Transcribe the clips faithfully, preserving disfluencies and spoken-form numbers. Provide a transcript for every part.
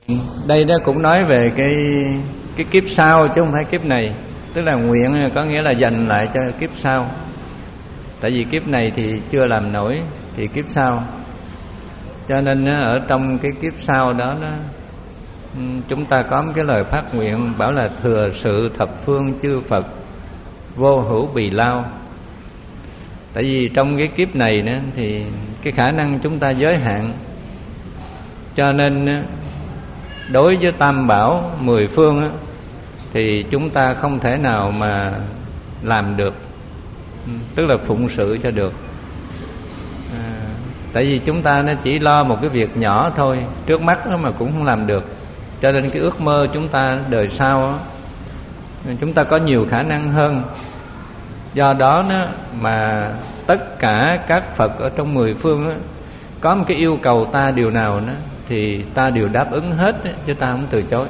Đây đó cũng nói về cái cái kiếp sau chứ không phải kiếp này. Tức là nguyện có nghĩa là dành lại cho kiếp sau. Tại vì kiếp này thì chưa làm nổi thì kiếp sau. Cho nên ở trong cái kiếp sau đó, đó chúng ta có một cái lời phát nguyện bảo là thừa sự thập phương chư Phật vô hữu bì lao. Tại vì trong cái kiếp này nữa thì cái khả năng chúng ta giới hạn, cho nên đối với tam bảo mười phương á, thì chúng ta không thể nào mà làm được, tức là phụng sự cho được. à, Tại vì chúng ta nó chỉ lo một cái việc nhỏ thôi, trước mắt đó mà cũng không làm được. Cho nên cái ước mơ chúng ta đời sau á, chúng ta có nhiều khả năng hơn. Do đó, đó mà tất cả các Phật ở trong mười phương á, có một cái yêu cầu ta điều nào đó thì ta đều đáp ứng hết đó, chứ ta không từ chối.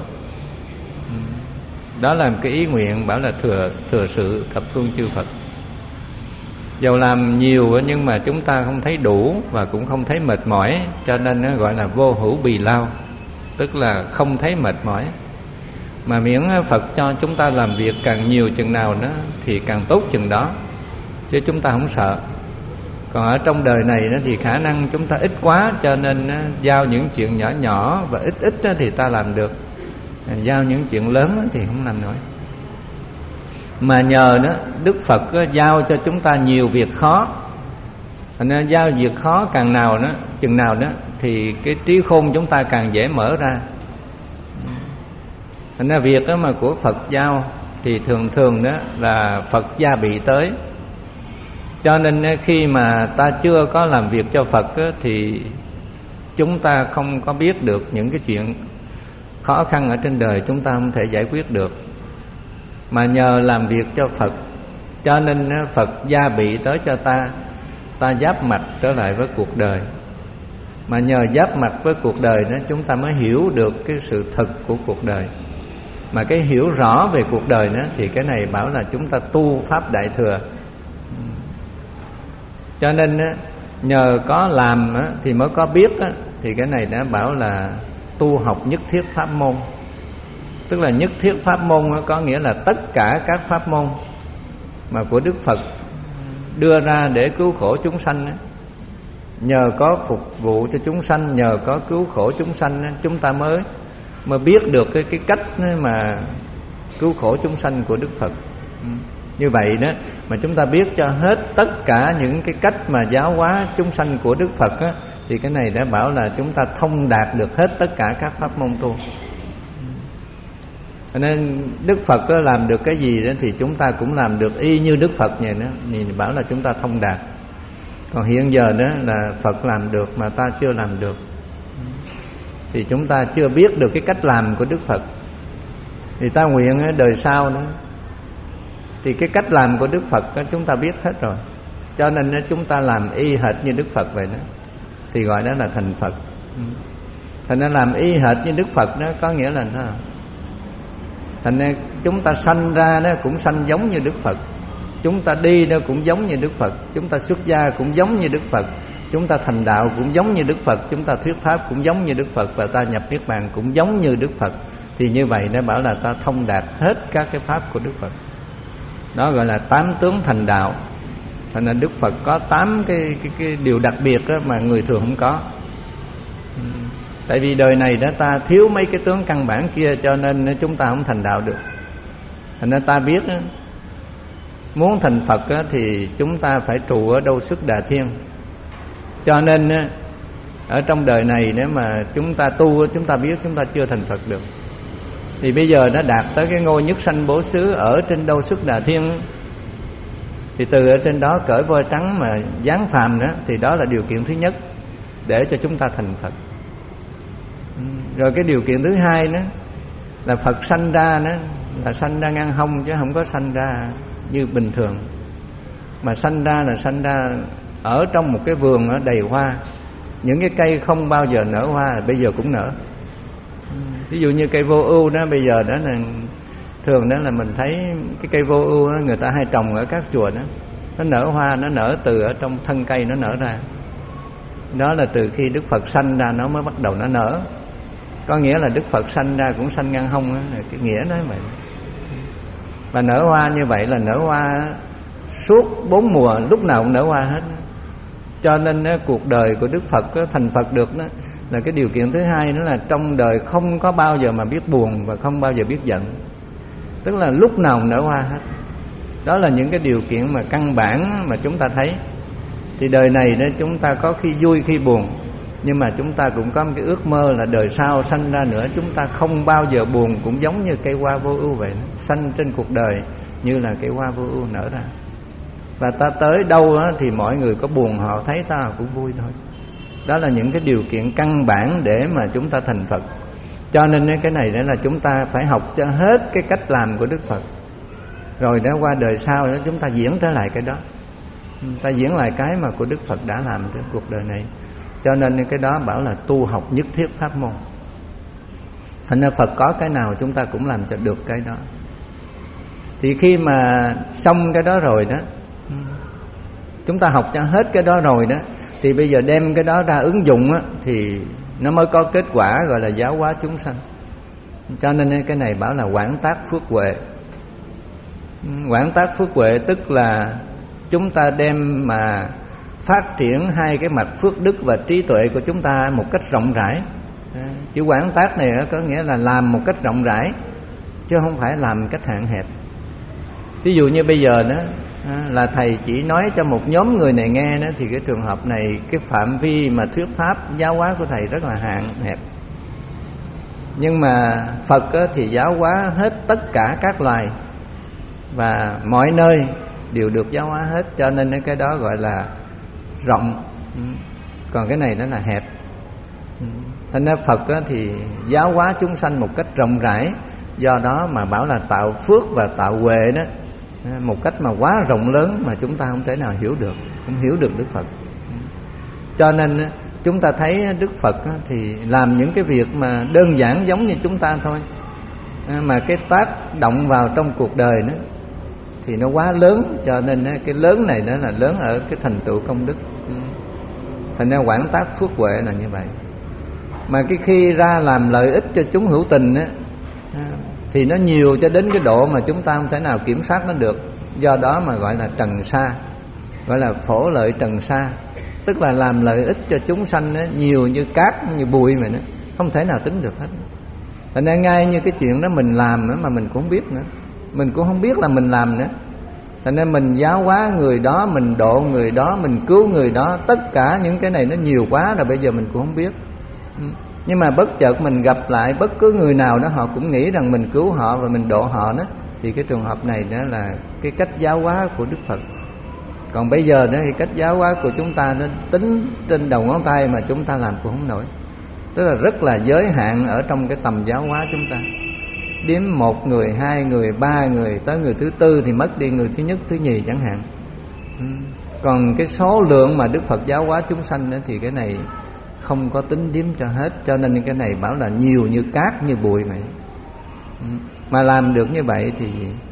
Đó là một cái ý nguyện bảo là thừa thừa sự thập phương chư Phật. Dầu làm nhiều nhưng mà chúng ta không thấy đủ và cũng không thấy mệt mỏi, cho nên nó gọi là vô hữu bì lao, tức là không thấy mệt mỏi. Mà miễn Phật cho chúng ta làm việc càng nhiều chừng nào đó thì càng tốt chừng đó, chứ chúng ta không sợ. Còn ở trong đời này đó thì khả năng chúng ta ít quá, cho nên giao những chuyện nhỏ nhỏ và ít ít thì ta làm được, giao những chuyện lớn thì không làm nổi. Mà nhờ đó Đức Phật giao cho chúng ta nhiều việc khó, thành ra giao việc khó càng nào đó chừng nào đó thì cái trí khôn chúng ta càng dễ mở ra. Thành ra việc đó mà của Phật giao thì thường thường đó là Phật gia bị tới. Cho nên khi mà ta chưa có làm việc cho Phật đó, thì chúng ta không có biết được những cái chuyện khó khăn ở trên đời, chúng ta không thể giải quyết được. Mà nhờ làm việc cho Phật, cho nên Phật gia bị tới cho ta, ta giáp mặt trở lại với cuộc đời. Mà nhờ giáp mặt với cuộc đời đó, chúng ta mới hiểu được cái sự thực của cuộc đời. Mà cái hiểu rõ về cuộc đời đó thì cái này bảo là chúng ta tu Pháp Đại Thừa. Cho nên nhờ có làm thì mới có biết, thì cái này đã bảo là tu học nhất thiết pháp môn. Tức là nhất thiết pháp môn có nghĩa là tất cả các pháp môn mà của Đức Phật đưa ra để cứu khổ chúng sanh, nhờ có phục vụ cho chúng sanh, nhờ có cứu khổ chúng sanh, chúng ta mới mới biết được cái, cái cách mà cứu khổ chúng sanh của Đức Phật. Như vậy đó mà chúng ta biết cho hết tất cả những cái cách mà giáo hóa chúng sanh của Đức Phật á, thì cái này đã bảo là chúng ta thông đạt được hết tất cả các pháp môn tu. Cho nên Đức Phật làm được cái gì đó thì chúng ta cũng làm được y như Đức Phật vậy đó, thì bảo là chúng ta thông đạt. Còn hiện giờ đó là Phật làm được mà ta chưa làm được, thì chúng ta chưa biết được cái cách làm của Đức Phật. Thì ta nguyện đời sau nữa thì cái cách làm của Đức Phật chúng ta biết hết rồi, cho nên chúng ta làm y hệt như Đức Phật vậy đó, thì gọi đó là thành Phật. Thành ra làm y hệt như Đức Phật đó có nghĩa là sao? Thành ra chúng ta sanh ra đó cũng sanh giống như Đức Phật, chúng ta đi đó cũng giống như Đức Phật, chúng ta xuất gia cũng giống như Đức Phật, chúng ta thành đạo cũng giống như Đức Phật, chúng ta thuyết pháp cũng giống như Đức Phật, và ta nhập niết bàn cũng giống như Đức Phật. Thì như vậy nó bảo là ta thông đạt hết các cái pháp của Đức Phật. Đó gọi là tám tướng thành đạo. Thành ra Đức Phật có tám cái, cái, cái điều đặc biệt đó mà người thường không có. Tại vì đời này đó ta thiếu mấy cái tướng căn bản kia, cho nên chúng ta không thành đạo được. Thành ra ta biết đó, muốn thành Phật đó, thì chúng ta phải trụ ở đâu Xuất Đà Thiên. Cho nên ở trong đời này nếu mà chúng ta tu, chúng ta biết chúng ta chưa thành Phật được. Thì bây giờ nó đạt tới cái ngôi nhất sanh bổ xứ ở trên đâu Xuất Đà Thiên, thì từ ở trên đó cởi voi trắng mà giáng phàm đó, thì đó là điều kiện thứ nhất để cho chúng ta thành Phật. Rồi cái điều kiện thứ hai nữa là Phật sanh ra nữa là sanh ra ngang hông, chứ không có sanh ra như bình thường. Mà sanh ra là sanh ra ở trong một cái vườn ở đầy hoa. Những cái cây không bao giờ nở hoa bây giờ cũng nở. Ví dụ như cây vô ưu đó, bây giờ đó là thường đó là mình thấy cái cây vô ưu đó, người ta hay trồng ở các chùa đó, nó nở hoa, nó nở từ ở trong thân cây nó nở ra. Đó là từ khi Đức Phật sanh ra nó mới bắt đầu nó nở. Có nghĩa là Đức Phật sanh ra cũng sanh ngang hông đó, cái nghĩa nói vậy. Và nở hoa như vậy là nở hoa suốt bốn mùa, lúc nào cũng nở hoa hết. Cho nên đó, cuộc đời của Đức Phật đó, thành Phật được đó, là cái điều kiện thứ hai nữa là trong đời không có bao giờ mà biết buồn và không bao giờ biết giận. Tức là lúc nào cũng nở hoa hết. Đó là những cái điều kiện mà căn bản mà chúng ta thấy. Thì đời này đó chúng ta có khi vui khi buồn, nhưng mà chúng ta cũng có một cái ước mơ là đời sau sanh ra nữa chúng ta không bao giờ buồn, cũng giống như cây hoa vô ưu vậy. Sanh trên cuộc đời như là cây hoa vô ưu nở ra. Và ta tới đâu đó thì mọi người có buồn họ thấy ta cũng vui thôi. Đó là những cái điều kiện căn bản để mà chúng ta thành Phật. Cho nên cái này đó là chúng ta phải học cho hết cái cách làm của Đức Phật. Rồi đó qua đời sau đó chúng ta diễn trở lại cái đó. Ta diễn lại cái mà của Đức Phật đã làm trên cuộc đời này. Cho nên cái đó bảo là tu học nhất thiết pháp môn. Thành ra Phật có cái nào chúng ta cũng làm cho được cái đó. Thì khi mà xong cái đó rồi đó, chúng ta học cho hết cái đó rồi đó, thì bây giờ đem cái đó ra ứng dụng á, thì nó mới có kết quả gọi là giáo hóa chúng sanh. Cho nên cái này bảo là quảng tác phước huệ. Quảng tác phước huệ tức là chúng ta đem mà phát triển hai cái mặt phước đức và trí tuệ của chúng ta một cách rộng rãi. Chữ quảng tác này có nghĩa là làm một cách rộng rãi, chứ không phải làm một cách hạn hẹp. Ví dụ như bây giờ đó là thầy chỉ nói cho một nhóm người này nghe đó, thì cái trường hợp này cái phạm vi mà thuyết pháp giáo hóa của thầy rất là hạn hẹp. Nhưng mà Phật thì giáo hóa hết tất cả các loài và mọi nơi đều được giáo hóa hết. Cho nên cái đó gọi là rộng, còn cái này nó là hẹp. Thành ra Phật thì giáo hóa chúng sanh một cách rộng rãi. Do đó mà bảo là tạo phước và tạo huệ đó một cách mà quá rộng lớn mà chúng ta không thể nào hiểu được, không hiểu được Đức Phật. Cho nên chúng ta thấy Đức Phật thì làm những cái việc mà đơn giản giống như chúng ta thôi, mà cái tác động vào trong cuộc đời đó thì nó quá lớn. Cho nên cái lớn này đó là lớn ở cái thành tựu công đức. Thành ra quảng tác phước huệ là như vậy. Mà cái khi ra làm lợi ích cho chúng hữu tình á, thì nó nhiều cho đến cái độ mà chúng ta không thể nào kiểm soát nó được. Do đó mà gọi là trần sa, gọi là phổ lợi trần sa. Tức là làm lợi ích cho chúng sanh đó, nhiều như cát như bụi mà nó không thể nào tính được hết. Thành ra ngay như cái chuyện đó mình làm nữa mà mình cũng không biết nữa, mình cũng không biết là mình làm nữa. Thành ra mình giáo hóa người đó, mình độ người đó, mình cứu người đó, tất cả những cái này nó nhiều quá rồi bây giờ mình cũng không biết. Nhưng mà bất chợt mình gặp lại bất cứ người nào đó, họ cũng nghĩ rằng mình cứu họ và mình độ họ đó, thì cái trường hợp này đó là cái cách giáo hóa của Đức Phật. Còn bây giờ đó thì cách giáo hóa của chúng ta nó tính trên đầu ngón tay mà chúng ta làm cũng không nổi. Tức là rất là giới hạn ở trong cái tầm giáo hóa chúng ta. Đếm một người, hai người, ba người, tới người thứ tư thì mất đi người thứ nhất, thứ nhì chẳng hạn. Còn cái số lượng mà Đức Phật giáo hóa chúng sanh đó thì cái này không có tính đếm cho hết. Cho nên cái này bảo là nhiều như cát như bụi vậy. Mà làm được như vậy thì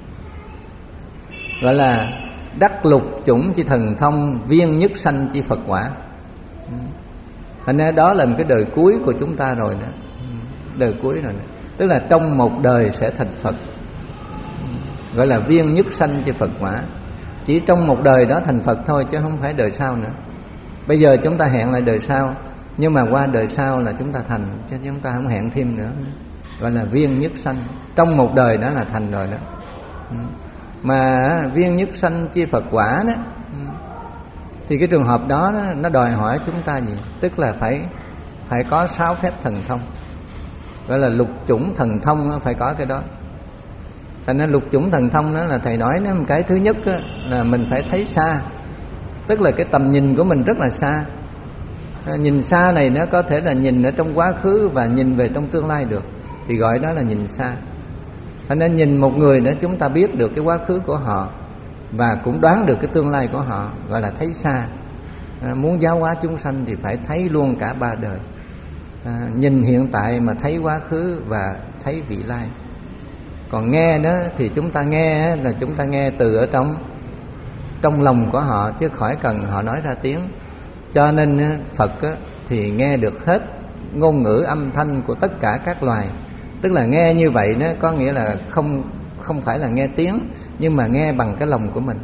gọi là đắc lục chủng chi thần thông, viên nhất sanh chi Phật quả. Thành ra đó là một cái đời cuối của chúng ta rồi đó. Đời cuối rồi đó. Tức là trong một đời sẽ thành Phật, gọi là viên nhất sanh chi Phật quả. Chỉ trong một đời đó thành Phật thôi, chứ không phải đời sau nữa. Bây giờ chúng ta hẹn lại đời sau, nhưng mà qua đời sau là chúng ta thành, chứ chúng ta không hẹn thêm nữa. Gọi là viên nhất sanh. Trong một đời đó là thành rồi đó. Mà viên nhất sanh chi Phật quả đó, thì cái trường hợp đó nó đòi hỏi chúng ta gì? Tức là phải phải có sáu phép thần thông, gọi là lục chủng thần thông, phải có cái đó. Thành ra lục chủng thần thông đó là thầy nói, một cái thứ nhất là mình phải thấy xa. Tức là cái tầm nhìn của mình rất là xa. Nhìn xa này nó có thể là nhìn ở trong quá khứ và nhìn về trong tương lai được, thì gọi đó là nhìn xa. Thành ra nhìn một người đó chúng ta biết được cái quá khứ của họ và cũng đoán được cái tương lai của họ, gọi là thấy xa. À, muốn giáo hóa chúng sanh thì phải thấy luôn cả ba đời. À, nhìn hiện tại mà thấy quá khứ và thấy vị lai. Còn nghe đó thì chúng ta nghe là chúng ta nghe từ ở trong trong lòng của họ, chứ khỏi cần họ nói ra tiếng. Cho nên Phật thì nghe được hết ngôn ngữ âm thanh của tất cả các loài. Tức là nghe như vậy đó có nghĩa là không không phải là nghe tiếng, nhưng mà nghe bằng cái lòng của mình.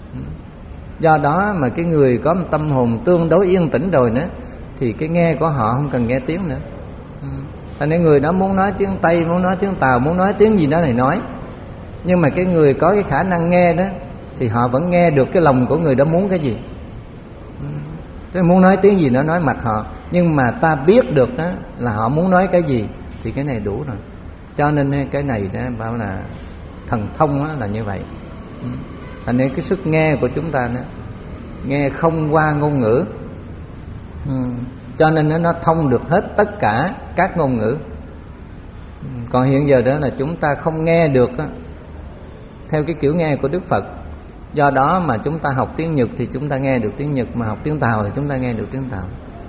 Do đó mà cái người có một tâm hồn tương đối yên tĩnh rồi nữa thì cái nghe của họ không cần nghe tiếng nữa. Thành nên người đó muốn nói tiếng Tây, muốn nói tiếng Tàu, muốn nói tiếng gì đó này nói. Nhưng mà cái người có cái khả năng nghe đó thì họ vẫn nghe được cái lòng của người đó muốn cái gì. Tức muốn nói tiếng gì nó nói mặt họ, nhưng mà ta biết được đó là họ muốn nói cái gì thì cái này đủ rồi. Cho nên cái này đó bảo là thần thông đó là như vậy. Thành nên cái sức nghe của chúng ta đó, nghe không qua ngôn ngữ, ừ. cho nên nó, nó thông được hết tất cả các ngôn ngữ. Còn hiện giờ đó là chúng ta không nghe được đó, theo cái kiểu nghe của Đức Phật. Do đó mà chúng ta học tiếng Nhật thì chúng ta nghe được tiếng Nhật, mà học tiếng Tàu thì chúng ta nghe được tiếng Tàu,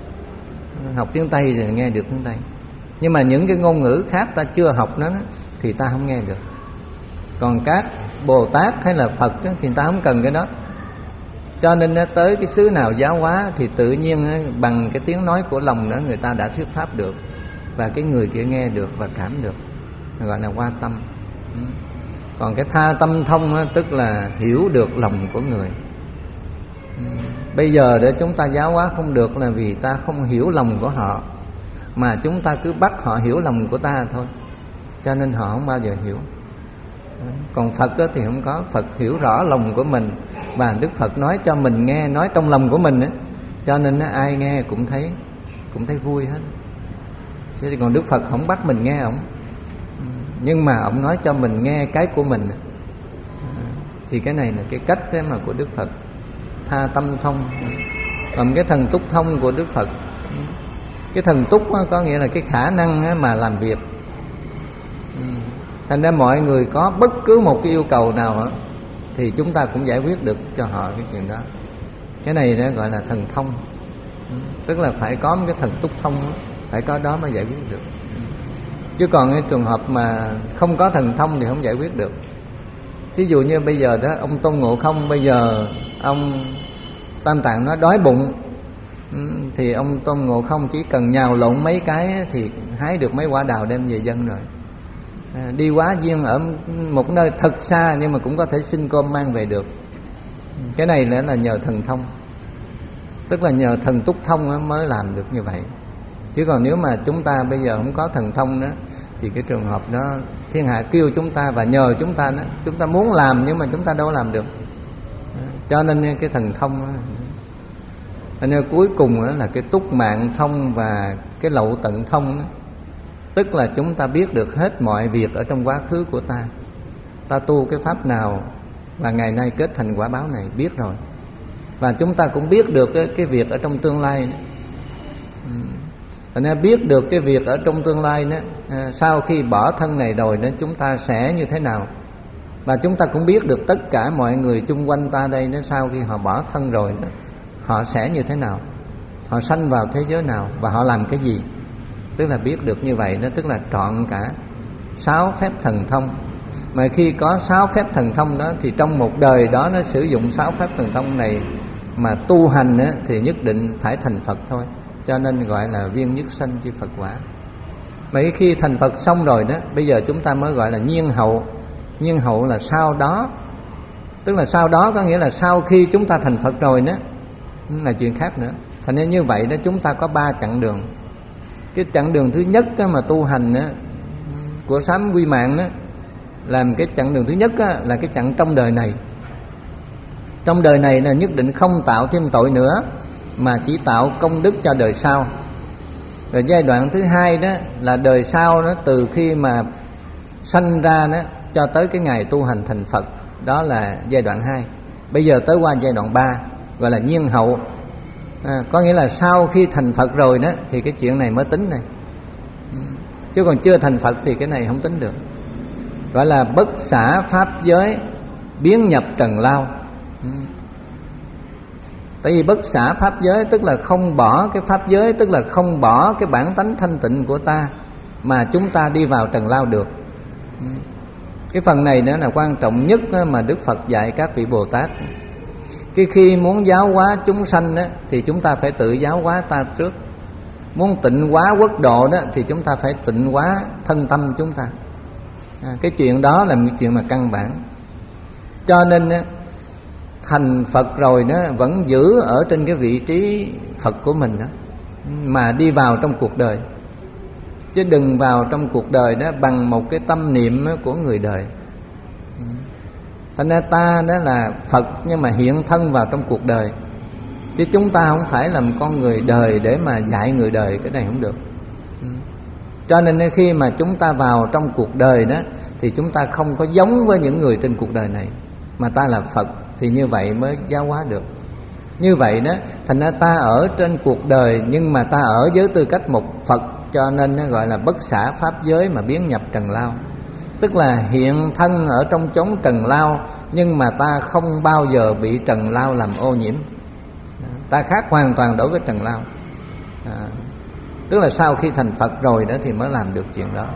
học tiếng Tây thì nghe được tiếng Tây. Nhưng mà những cái ngôn ngữ khác ta chưa học nó thì ta không nghe được. Còn các Bồ Tát hay là Phật đó, thì ta không cần cái đó. Cho nên tới cái xứ nào giáo hóa thì tự nhiên bằng cái tiếng nói của lòng đó người ta đã thuyết pháp được, và cái người kia nghe được và cảm được, gọi là hoa tâm. Còn cái tha tâm thông đó, tức là hiểu được lòng của người. Bây giờ để chúng ta giáo hóa không được là vì ta không hiểu lòng của họ, mà chúng ta cứ bắt họ hiểu lòng của ta thôi, cho nên họ không bao giờ hiểu. Còn Phật thì không có. Phật hiểu rõ lòng của mình, và Đức Phật nói cho mình nghe, nói trong lòng của mình ấy. Cho nên ai nghe cũng thấy cũng thấy vui hết. Chứ còn Đức Phật không bắt mình nghe ổng, nhưng mà ổng nói cho mình nghe cái của mình. Thì cái này là cái cách đấy mà của Đức Phật, tha tâm thông. Còn cái thần túc thông của Đức Phật, cái thần túc có nghĩa là cái khả năng mà làm việc. Thành ra mọi người có bất cứ một cái yêu cầu nào thì chúng ta cũng giải quyết được cho họ cái chuyện đó. Cái này đó gọi là thần thông. Tức là phải có một cái thần túc thông, phải có đó mới giải quyết được. Chứ còn cái trường hợp mà không có thần thông thì không giải quyết được. Ví dụ như bây giờ đó ông Tôn Ngộ Không, bây giờ ông Tam Tạng nó đói bụng, thì ông Tôn Ngộ Không chỉ cần nhào lộn mấy cái thì hái được mấy quả đào đem về dân rồi. À, đi quá duyên ở một nơi thật xa nhưng mà cũng có thể xin cơm mang về được. Cái này nữa là nhờ thần thông, tức là nhờ thần túc thông mới làm được như vậy. Chứ còn nếu mà chúng ta bây giờ không có thần thông đó thì cái trường hợp đó thiên hạ kêu chúng ta và nhờ chúng ta đó, chúng ta muốn làm nhưng mà chúng ta đâu làm được. Cho nên cái thần thông đó, nên cuối cùng đó là cái túc mạng thông và cái lậu tận thông đó. Tức là chúng ta biết được hết mọi việc ở trong quá khứ của ta, ta tu cái pháp nào và ngày nay kết thành quả báo này biết rồi. Và chúng ta cũng biết được cái, cái việc ở trong tương lai nữa. Thành ra biết được cái việc ở trong tương lai đó, à, sau khi bỏ thân này rồi đó chúng ta sẽ như thế nào. Và chúng ta cũng biết được tất cả mọi người chung quanh ta đây đó, sau khi họ bỏ thân rồi đó, họ sẽ như thế nào, họ sanh vào thế giới nào và họ làm cái gì. Tức là biết được như vậy đó, tức là trọn cả sáu phép thần thông. Mà khi có sáu phép thần thông đó thì trong một đời đó nó sử dụng sáu phép thần thông này mà tu hành đó, thì nhất định phải thành Phật thôi. Cho nên gọi là viên nhất sanh chi Phật quả. Mấy khi thành Phật xong rồi đó, bây giờ chúng ta mới gọi là nhiên hậu. Nhiên hậu là sau đó, tức là sau đó có nghĩa là sau khi chúng ta thành Phật rồi đó, là chuyện khác nữa. Thành nên như vậy đó, chúng ta có ba chặng đường. Cái chặng đường thứ nhất đó, mà tu hành đó, của sám quy mạng đó, làm cái chặng đường thứ nhất đó, là cái chặng trong đời này. Trong đời này là nhất định không tạo thêm tội nữa, mà chỉ tạo công đức cho đời sau. Rồi giai đoạn thứ hai đó là đời sau đó, từ khi mà sanh ra đó cho tới cái ngày tu hành thành Phật, đó là giai đoạn hai. Bây giờ tới qua giai đoạn ba, gọi là nhiên hậu. À, có nghĩa là sau khi thành Phật rồi đó thì cái chuyện này mới tính này. Chứ còn chưa thành Phật thì cái này không tính được. Gọi là bất xả pháp giới, biến nhập trần lao. Tại vì bất xả pháp giới tức là không bỏ cái pháp giới, tức là không bỏ cái bản tánh thanh tịnh của ta mà chúng ta đi vào trần lao được. Cái phần này nữa là quan trọng nhất mà Đức Phật dạy các vị Bồ Tát. Cái khi muốn giáo hóa chúng sanh đó, thì chúng ta phải tự giáo hóa ta trước. Muốn tịnh hóa quốc độ đó thì chúng ta phải tịnh hóa thân tâm chúng ta. à, Cái chuyện đó là một chuyện mà căn bản. Cho nên thành Phật rồi đó vẫn giữ ở trên cái vị trí Phật của mình đó, mà đi vào trong cuộc đời. Chứ đừng vào trong cuộc đời đó bằng một cái tâm niệm của người đời. Thành ra ta đó là Phật nhưng mà hiện thân vào trong cuộc đời, chứ chúng ta không phải là một con người đời để mà dạy người đời. Cái này không được. Cho nên khi mà chúng ta vào trong cuộc đời đó thì chúng ta không có giống với những người trên cuộc đời này, mà ta là Phật, thì như vậy mới giáo hóa được. Như vậy đó, thành ra ta ở trên cuộc đời nhưng mà ta ở với tư cách một Phật, cho nên nó gọi là bất xả pháp giới mà biến nhập trần lao. Tức là hiện thân ở trong chốn trần lao, nhưng mà ta không bao giờ bị trần lao làm ô nhiễm. Ta khác hoàn toàn đối với trần lao. à, Tức là sau khi thành Phật rồi đó thì mới làm được chuyện đó.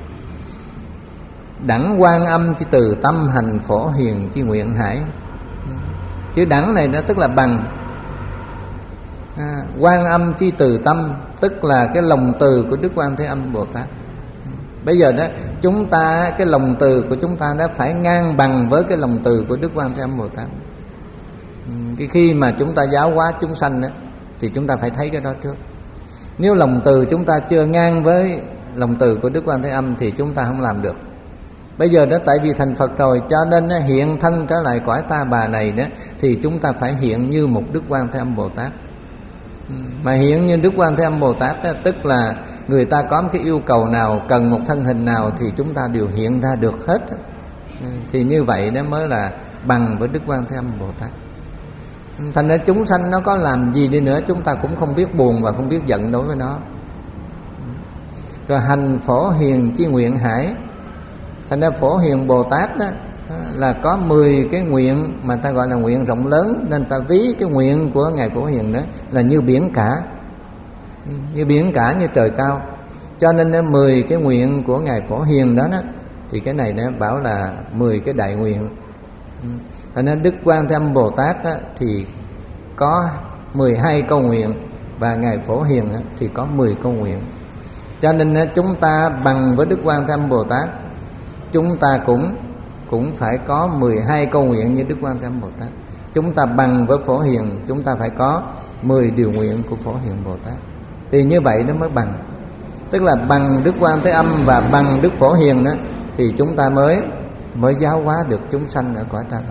Đẳng Quan Âm chi từ tâm hành phổ hiền chi nguyện hải. Chữ đẳng này nó tức là bằng. à, Quan Âm chi từ tâm tức là cái lòng từ của Đức Quan Thế Âm Bồ Tát. Bây giờ đó chúng ta, cái lòng từ của chúng ta nó phải ngang bằng với cái lòng từ của Đức Quan Thế Âm Bồ Tát. Cái khi mà chúng ta giáo hóa chúng sanh đó, thì chúng ta phải thấy cái đó trước. Nếu lòng từ chúng ta chưa ngang với lòng từ của Đức Quan Thế Âm thì chúng ta không làm được. Bây giờ đó tại vì thành Phật rồi, cho nên nó hiện thân trở lại cõi ta bà này đó, thì chúng ta phải hiện như một Đức Quan Thế Âm Bồ Tát. Mà hiện như Đức Quan Thế Âm Bồ Tát đó, tức là người ta có một cái yêu cầu nào, cần một thân hình nào thì chúng ta đều hiện ra được hết. Thì như vậy đó mới là bằng với Đức Quan Thế Âm Bồ Tát. Thành ra chúng sanh nó có làm gì đi nữa chúng ta cũng không biết buồn và không biết giận đối với nó. Rồi hành phổ hiền chi nguyện hải. Thành ra Phổ Hiền Bồ Tát đó là có mười cái nguyện mà ta gọi là nguyện rộng lớn, nên ta ví cái nguyện của Ngài Phổ Hiền đó là như biển cả, như biển cả, như trời cao. Cho nên mười cái nguyện của Ngài Phổ Hiền đó, đó thì cái này nó bảo là mười cái đại nguyện. Thành ra Đức Quan Thế Âm Bồ Tát đó, thì có mười hai câu nguyện, và Ngài Phổ Hiền đó, thì có mười câu nguyện. Cho nên chúng ta bằng với Đức Quan Thế Âm Bồ Tát, chúng ta cũng cũng phải có mười hai câu nguyện như Đức Quan Thế Âm Bồ Tát. Chúng ta bằng với Phổ Hiền, chúng ta phải có mười điều nguyện của Phổ Hiền Bồ Tát. Thì như vậy nó mới bằng. Tức là bằng Đức Quan Thế Âm và bằng Đức Phổ Hiền đó, thì chúng ta mới mới giáo hóa được chúng sanh ở cõi ta bà.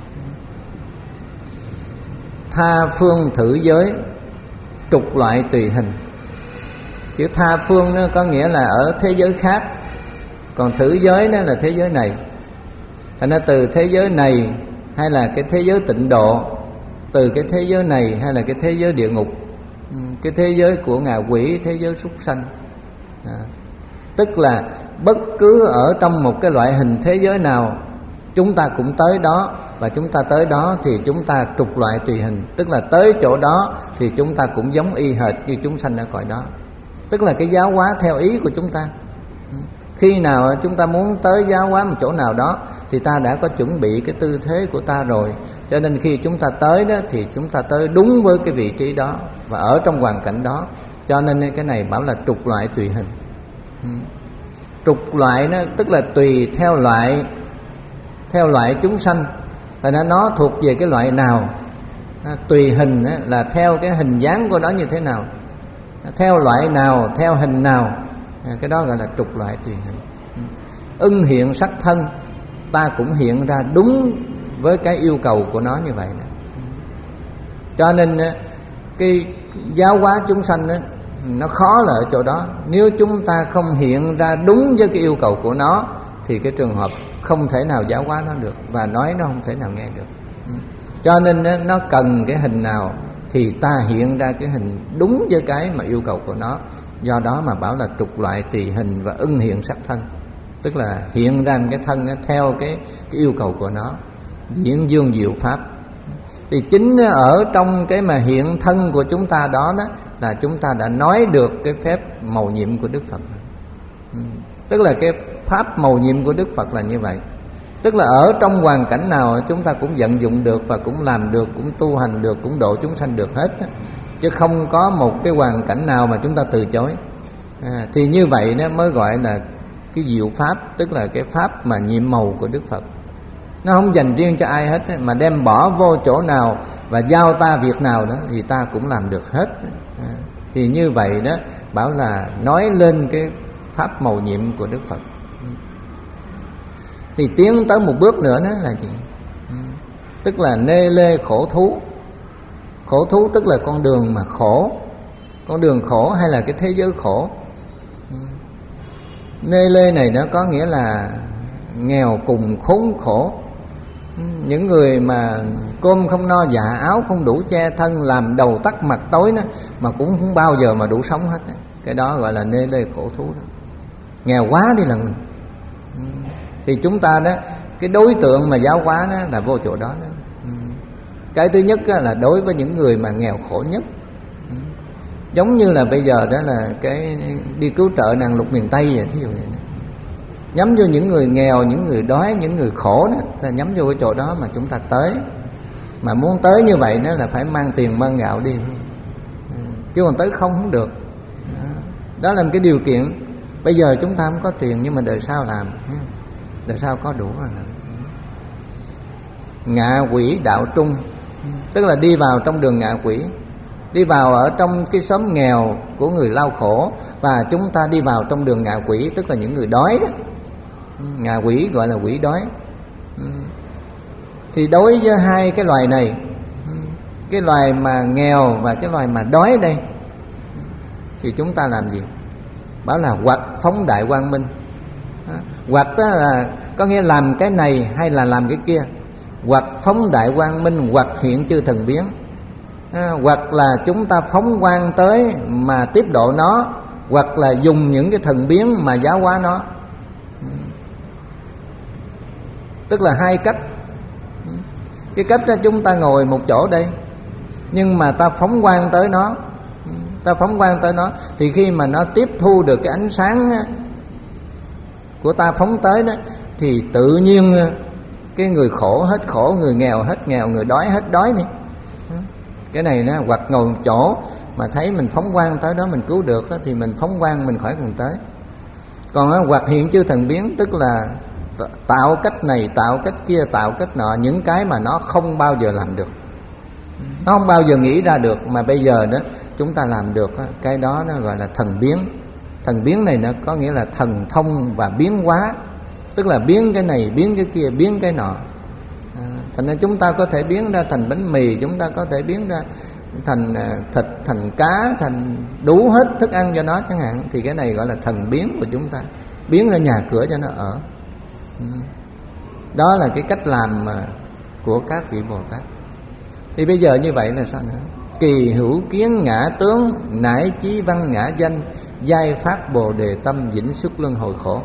Tha phương thử giới, trục loại tùy hình. Chữ tha phương nó có nghĩa là ở thế giới khác, còn thử giới đó là thế giới này. Thành ra từ thế giới này hay là cái thế giới tịnh độ, từ cái thế giới này hay là cái thế giới địa ngục, cái thế giới của ngạ quỷ, thế giới súc sanh, à, tức là bất cứ ở trong một cái loại hình thế giới nào chúng ta cũng tới đó. Và chúng ta tới đó thì chúng ta trục loại tùy hình, tức là tới chỗ đó thì chúng ta cũng giống y hệt như chúng sanh ở cõi đó. Tức là cái giáo hóa theo ý của chúng ta. Khi nào chúng ta muốn tới giáo hóa một chỗ nào đó thì ta đã có chuẩn bị cái tư thế của ta rồi. Cho nên khi chúng ta tới đó thì chúng ta tới đúng với cái vị trí đó và ở trong hoàn cảnh đó. Cho nên cái này bảo là trục loại tùy hình. Trục loại nó tức là tùy theo loại, theo loại chúng sanh. Tại nó nó thuộc về cái loại nào. Tùy hình là theo cái hình dáng của nó như thế nào, theo loại nào, theo hình nào, cái đó gọi là trục loại tùy hình. Ưng hiện sắc thân, ta cũng hiện ra đúng với cái yêu cầu của nó như vậy đó. Cho nên cái giáo hóa chúng sanh đó, nó khó là ở chỗ đó. Nếu chúng ta không hiện ra đúng với cái yêu cầu của nó thì cái trường hợp không thể nào giáo hóa nó được, và nói nó không thể nào nghe được. Cho nên nó cần cái hình nào thì ta hiện ra cái hình đúng với cái mà yêu cầu của nó. Do đó mà bảo là trục loại tùy hình và ưng hiện sắc thân, tức là hiện ra cái thân theo cái, cái yêu cầu của nó, diễn dương diệu pháp. Thì chính ở trong cái mà hiện thân của chúng ta đó, đó là chúng ta đã nói được cái phép mầu nhiệm của Đức Phật. Tức là cái pháp mầu nhiệm của Đức Phật là như vậy. Tức là ở trong hoàn cảnh nào chúng ta cũng vận dụng được và cũng làm được, cũng tu hành được, cũng độ chúng sanh được hết. chứ không có một cái hoàn cảnh nào mà chúng ta từ chối. À, thì như vậy đó mới gọi là cái diệu pháp, tức là cái pháp mà nhiệm màu của Đức Phật. Nó không dành riêng cho ai hết, mà đem bỏ vô chỗ nào và giao ta việc nào đó thì ta cũng làm được hết. À, thì như vậy đó bảo là nói lên cái pháp màu nhiệm của Đức Phật. Thì tiến tới một bước nữa đó là gì? Tức là nê lê khổ thú. Khổ thú tức là con đường mà khổ, con đường khổ hay là cái thế giới khổ. Nê lê này nó có nghĩa là nghèo cùng khốn khổ. Những người mà cơm không no dạ áo không đủ che thân, làm đầu tắt mặt tối đó, mà cũng không bao giờ mà đủ sống hết. Cái đó gọi là nê lê khổ thú đó. Nghèo quá đi lần mình. Thì chúng ta đó, cái đối tượng mà giáo hóa đó là vô chỗ đó, đó. Cái thứ nhất là đối với những người mà nghèo khổ nhất. Giống như là bây giờ đó là cái đi cứu trợ nàng lục miền Tây vậy, thí dụ vậy đó. Nhắm vô những người nghèo, những người đói, những người khổ đó, ta nhắm vô cái chỗ đó mà chúng ta tới. Mà muốn tới như vậy đó là phải mang tiền mang gạo đi, chứ còn tới không không được. Đó là một cái điều kiện. Bây giờ chúng ta không có tiền, nhưng mà đời sau làm, đời sau có đủ rồi. Ngạ quỷ đạo trung, tức là đi vào trong đường ngạ quỷ, đi vào ở trong cái xóm nghèo của người lao khổ, và chúng ta đi vào trong đường ngạ quỷ, tức là những người đói đó. Ngạ quỷ gọi là quỷ đói. Thì đối với hai cái loài này, cái loài mà nghèo và cái loài mà đói đây, thì chúng ta làm gì? Bảo là hoặc phóng đại quang minh. Hoặc đó là có nghĩa làm cái này hay là làm cái kia. Hoặc phóng đại quang minh, hoặc hiện chư thần biến. À, hoặc là chúng ta phóng quang tới mà tiếp độ nó, hoặc là dùng những cái thần biến mà giáo hóa nó. Tức là hai cách. Cái cách đó chúng ta ngồi một chỗ đây, nhưng mà ta phóng quang tới nó, ta phóng quang tới nó, thì khi mà nó tiếp thu được cái ánh sáng của ta phóng tới đó, thì tự nhiên cái người khổ hết khổ, người nghèo hết nghèo, người đói hết đói đi. Cái này nó hoặc ngồi một chỗ mà thấy mình phóng quang tới đó mình cứu được đó, thì mình phóng quang mình khỏi cần tới. Còn đó, hoặc hiện chư thần biến, tức là tạo cách này, tạo cách kia, tạo cách nọ, những cái mà nó không bao giờ làm được, nó không bao giờ nghĩ ra được, mà bây giờ đó chúng ta làm được đó, cái đó nó gọi là thần biến. Thần biến này nó có nghĩa là thần thông và biến hóa, tức là biến cái này, biến cái kia, biến cái nọ. À, thành ra chúng ta có thể biến ra thành bánh mì, chúng ta có thể biến ra thành thịt, thành cá, thành đủ hết thức ăn cho nó chẳng hạn. Thì cái này gọi là thần biến của chúng ta, biến ra nhà cửa cho nó ở. Đó là cái cách làm của các vị Bồ Tát. Thì bây giờ như vậy là sao nữa? Kỳ hữu kiến ngã tướng, nải chí văn ngã danh, giai phát bồ đề tâm, vĩnh xuất luân hồi khổ.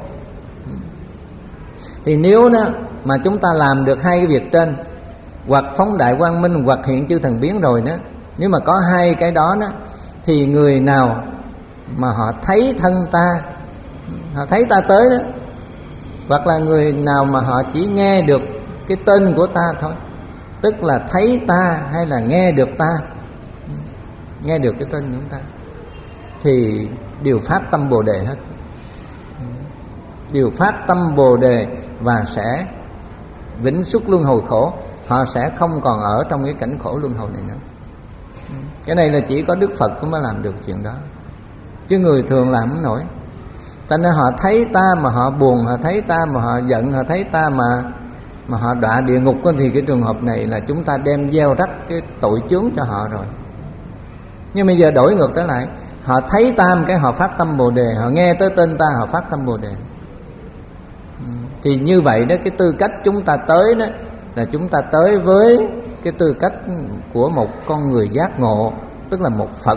Thì nếu đó mà chúng ta làm được hai cái việc trên, hoặc phóng đại quang minh, hoặc hiện chư thần biến rồi đó, nếu mà có hai cái đó đó, thì người nào mà họ thấy thân ta, họ thấy ta tới đó, hoặc là người nào mà họ chỉ nghe được cái tên của ta thôi, tức là thấy ta hay là nghe được ta, nghe được cái tên của chúng ta, thì đều phát tâm bồ đề hết, đều phát tâm bồ đề và sẽ vĩnh xuất luân hồi khổ. Họ sẽ không còn ở trong cái cảnh khổ luân hồi này nữa. Cái này là chỉ có Đức Phật mới làm được chuyện đó, chứ người thường làm không nổi. Thành ra họ thấy ta mà họ buồn, họ thấy ta mà họ giận, họ thấy ta mà mà họ đọa địa ngục, thì cái trường hợp này là chúng ta đem gieo rắc cái tội chướng cho họ rồi. Nhưng bây giờ đổi ngược trở lại, họ thấy ta một cái họ phát tâm bồ đề, họ nghe tới tên ta họ phát tâm bồ đề. Thì như vậy đó, cái tư cách chúng ta tới đó là chúng ta tới với cái tư cách của một con người giác ngộ, tức là một Phật.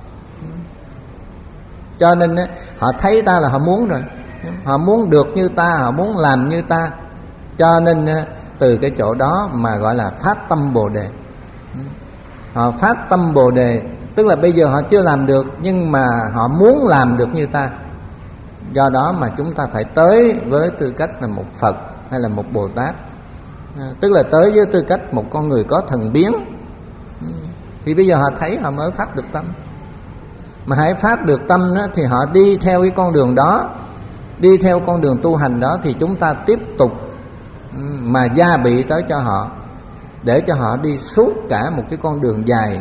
Cho nên đó, họ thấy ta là họ muốn rồi, họ muốn được như ta, họ muốn làm như ta. Cho nên từ cái chỗ đó mà gọi là phát tâm bồ đề. Họ phát tâm bồ đề, tức là bây giờ họ chưa làm được, nhưng mà họ muốn làm được như ta. Do đó mà chúng ta phải tới với tư cách là một Phật hay là một Bồ Tát, à, tức là tới với tư cách một con người có thần biến. Thì bây giờ họ thấy họ mới phát được tâm. Mà hãy phát được tâm đó, thì họ đi theo cái con đường đó, đi theo con đường tu hành đó, thì chúng ta tiếp tục mà gia bị tới cho họ, để cho họ đi suốt cả một cái con đường dài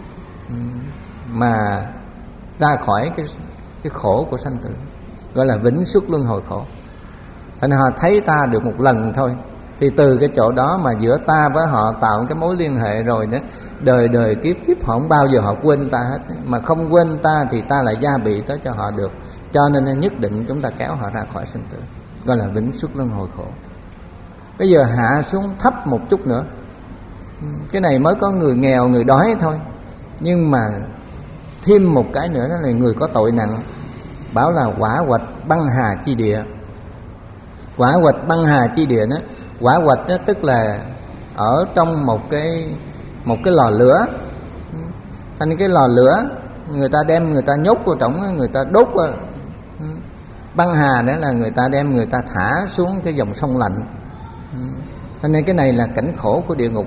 mà ra khỏi cái, cái khổ của sanh tử, gọi là vĩnh xuất luân hồi khổ. Thành họ thấy ta được một lần thôi, thì từ cái chỗ đó mà giữa ta với họ tạo cái mối liên hệ rồi đó, đời đời kiếp kiếp họ không bao giờ họ quên ta hết. Mà không quên ta thì ta lại gia bị tới cho họ được. Cho nên nhất định chúng ta kéo họ ra khỏi sinh tử, gọi là vĩnh xuất luân hồi khổ. Bây giờ hạ xuống thấp một chút nữa, cái này mới có người nghèo, người đói thôi. Nhưng mà thêm một cái nữa, đó là người có tội nặng. Bảo là quả quạch băng hà chi địa. Quả quạch băng hà chi địa đó, quả quạch đó tức là ở trong một cái một cái lò lửa. Thành cái lò lửa người ta đem người ta nhốt vào trong, người ta đốt vào. Băng hà đó là người ta đem người ta thả xuống cái dòng sông lạnh. Cho nên cái này là cảnh khổ của địa ngục.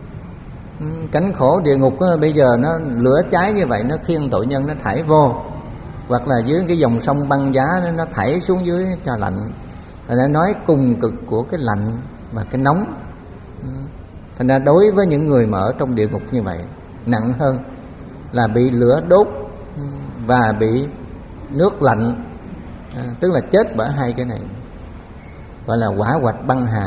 Cảnh khổ địa ngục đó, bây giờ nó lửa cháy như vậy, nó khiêng tội nhân nó thảy vô, hoặc là dưới cái dòng sông băng giá đó, nó thảy xuống dưới cho lạnh. Thành ra nói cùng cực của cái lạnh và cái nóng. Thành ra đối với những người mà ở trong địa ngục như vậy, nặng hơn là bị lửa đốt và bị nước lạnh, à, tức là chết bởi hai cái này, gọi là quả quạch băng hà,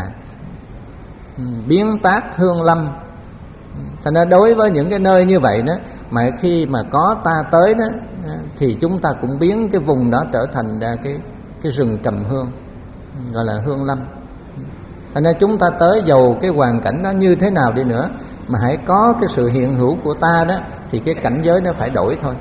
biến tác hương lâm. Thành ra đối với những cái nơi như vậy đó, mà khi mà có ta tới đó, thì chúng ta cũng biến cái vùng đó trở thành ra cái cái rừng trầm hương, gọi là hương lâm. Thành ra chúng ta tới dầu cái hoàn cảnh đó như thế nào đi nữa, mà hãy có cái sự hiện hữu của ta đó, thì cái cảnh giới nó phải đổi thôi.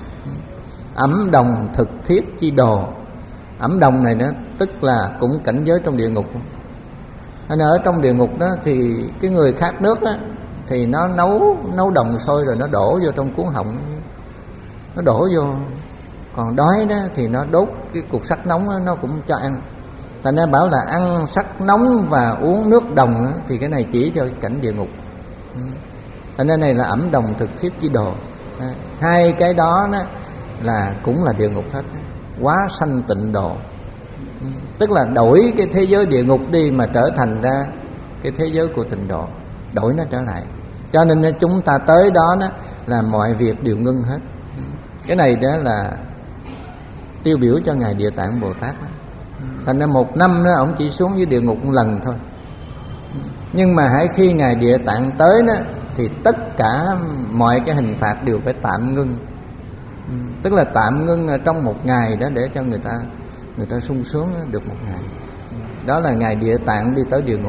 Ẩm đồng thực thiết chi đồ. Ẩm đồng này đó tức là cũng cảnh giới trong địa ngục. Nên ở trong địa ngục đó thì cái người khát nước đó, thì nó nấu nấu đồng sôi rồi nó đổ vô trong cuốn họng, nó đổ vô. Còn đói đó thì nó đốt cái cục sắt nóng đó, nó cũng cho ăn. Thành ra bảo là ăn sắt nóng và uống nước đồng đó, thì cái này chỉ cho cảnh địa ngục. Thành ra này là ẩm đồng thực thiết chi đồ. Hai cái đó, đó là cũng là địa ngục hết. Quá sanh tịnh độ, tức là đổi cái thế giới địa ngục đi mà trở thành ra cái thế giới của tịnh độ, đổi nó trở lại. Cho nên chúng ta tới đó, đó là mọi việc đều ngưng hết. Cái này đó là tiêu biểu cho Ngài Địa Tạng Bồ Tát đó. Thành ra một năm đó ông chỉ xuống dưới địa ngục một lần thôi. Nhưng mà hãy khi Ngài Địa Tạng tới đó, thì tất cả mọi cái hình phạt đều phải tạm ngưng. Tức là tạm ngưng trong một ngày đó, để cho người ta người ta sung sướng được một ngày. Đó là Ngài Địa Tạng đi tới địa ngục.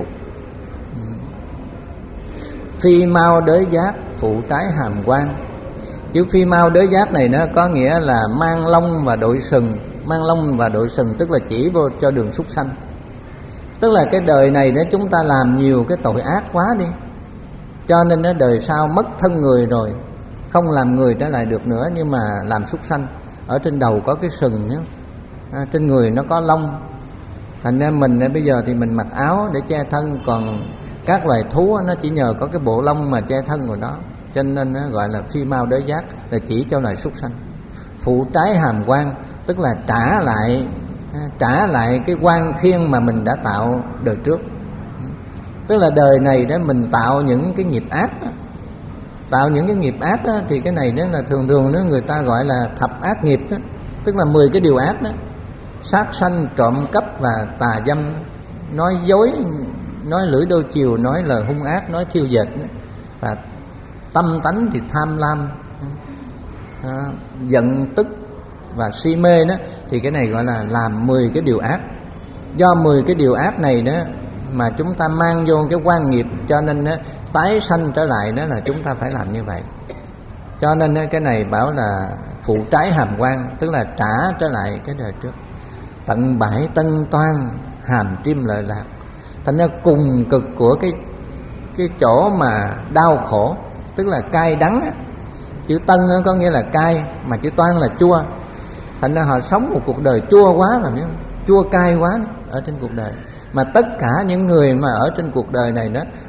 Phi mau đới giác phụ trái hàm quan. Chữ phi mau đới giác này nó có nghĩa là mang lông và đội sừng. Mang lông và đội sừng tức là chỉ vô cho đường súc sanh. Tức là cái đời này đó chúng ta làm nhiều cái tội ác quá đi, cho nên nó đời sau mất thân người rồi, không làm người trở lại được nữa, nhưng mà làm súc sanh. Ở trên đầu có cái sừng nhé, à, trên người nó có lông. Thành ra mình bây giờ thì mình mặc áo để che thân, còn các loài thú nó chỉ nhờ có cái bộ lông mà che thân của nó, cho nên nó gọi là phi mau đới giác, là chỉ cho loài súc sanh. Phụ trái hàm quan tức là trả lại trả lại cái quan khiên mà mình đã tạo đời trước. Tức là đời này đó mình tạo những cái nghiệp ác đó, tạo những cái nghiệp ác đó, thì cái này đó là thường thường đó người ta gọi là thập ác nghiệp đó, tức là mười cái điều ác đó: sát sanh, trộm cắp và tà dâm, nói dối, nói lưỡi đôi chiều, nói lời hung ác, nói thiêu dệt đó. Và tâm tánh thì tham lam, à, giận tức và si mê đó, thì cái này gọi là làm mười cái điều ác. Do mười cái điều ác này đó mà chúng ta mang vô cái quan nghiệp, cho nên đó, tái sanh trở lại đó là chúng ta phải làm như vậy. Cho nên đó, cái này bảo là phụ trái hàm quan, tức là trả trở lại cái đời trước. Tận bãi tân toan hàm triêm lợi lạc. Thành ra cùng cực của cái cái chỗ mà đau khổ, tức là cay đắng á. Chữ tân có nghĩa là cay, mà chữ toan là chua. Thành ra họ sống một cuộc đời chua quá, mà biết không? Chua cay quá đó, ở trên cuộc đời. Mà tất cả những người mà ở trên cuộc đời này đó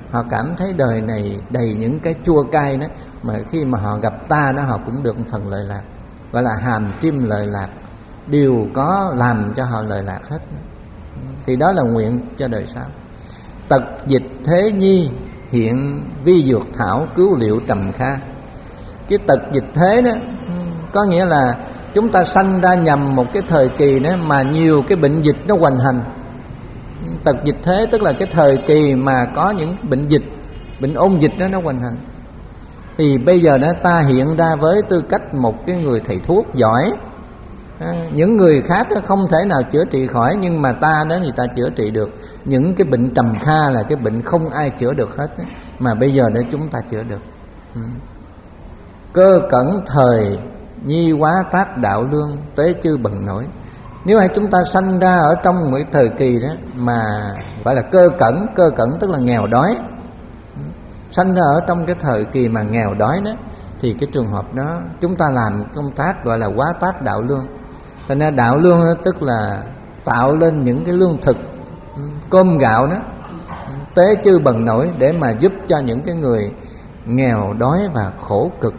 họ cảm thấy đời này đầy những cái chua cay đó, mà khi mà họ gặp ta đó họ cũng được một phần lợi lạc, gọi là hàm triêm lợi lạc, đều có làm cho họ lợi lạc hết. Thì đó là nguyện cho đời sau. Tật dịch thế nhi hiện vi dược thảo cứu liệu trầm kha. Cái tật dịch thế đó có nghĩa là chúng ta sanh ra nhằm một cái thời kỳ đó mà nhiều cái bệnh dịch nó hoành hành. Tật dịch thế tức là cái thời kỳ mà có những bệnh dịch, bệnh ôn dịch đó nó hoành hành. Thì bây giờ đó ta hiện ra với tư cách một cái người thầy thuốc giỏi. À, những người khác không thể nào chữa trị khỏi, nhưng mà ta đó thì ta chữa trị được. Những cái bệnh trầm kha là cái bệnh không ai chữa được hết đó, mà bây giờ để chúng ta chữa được. ừ. Cơ cẩn thời nhi quá tác đạo lương tế chư bần nổi. Nếu hay chúng ta sanh ra ở trong một thời kỳ đó mà gọi là cơ cẩn, cơ cẩn tức là nghèo đói, sanh ra ở trong cái thời kỳ mà nghèo đói đó, thì cái trường hợp đó chúng ta làm công tác gọi là quá tác đạo lương. Thành ra đạo lương đó, tức là tạo lên những cái lương thực, cơm gạo đó, tế chư bần nổi, để mà giúp cho những cái người nghèo đói và khổ cực.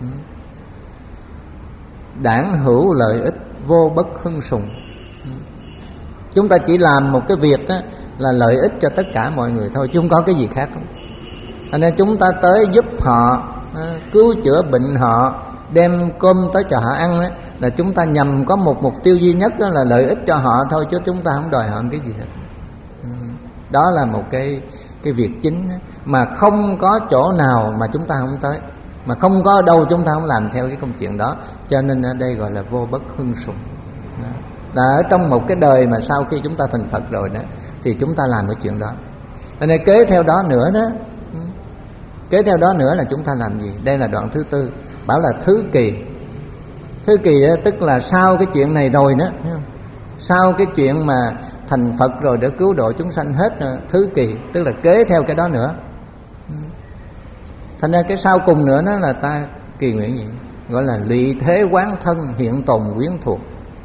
Đảng hữu lợi ích vô bất hưng sùng. Chúng ta chỉ làm một cái việc đó là lợi ích cho tất cả mọi người thôi, chứ không có cái gì khác. Thành nên chúng ta tới giúp họ, cứu chữa bệnh họ, đem cơm tới cho họ ăn đó, là chúng ta nhằm có một mục tiêu duy nhất, đó là lợi ích cho họ thôi, chứ chúng ta không đòi họ cái gì hết. Đó là một cái cái việc chính đó, mà không có chỗ nào mà chúng ta không tới, mà không có đâu chúng ta không làm theo cái công chuyện đó. Cho nên ở đây gọi là vô bất hưng sùng. Đó. Là ở trong một cái đời mà sau khi chúng ta thành Phật rồi đó, thì chúng ta làm cái chuyện đó. Cho nên kế theo đó nữa đó, kế theo đó nữa là chúng ta làm gì? Đây là đoạn thứ tư, bảo là thứ kỳ. Thứ kỳ đó, tức là sau cái chuyện này rồi đó, sau cái chuyện mà thành Phật rồi để cứu độ chúng sanh hết, thứ kỳ tức là kế theo cái đó nữa. Thành ra cái sau cùng nữa đó là ta kỳ nguyện gì? Gọi là lụy thế quán thân hiện tồn quyến thuộc.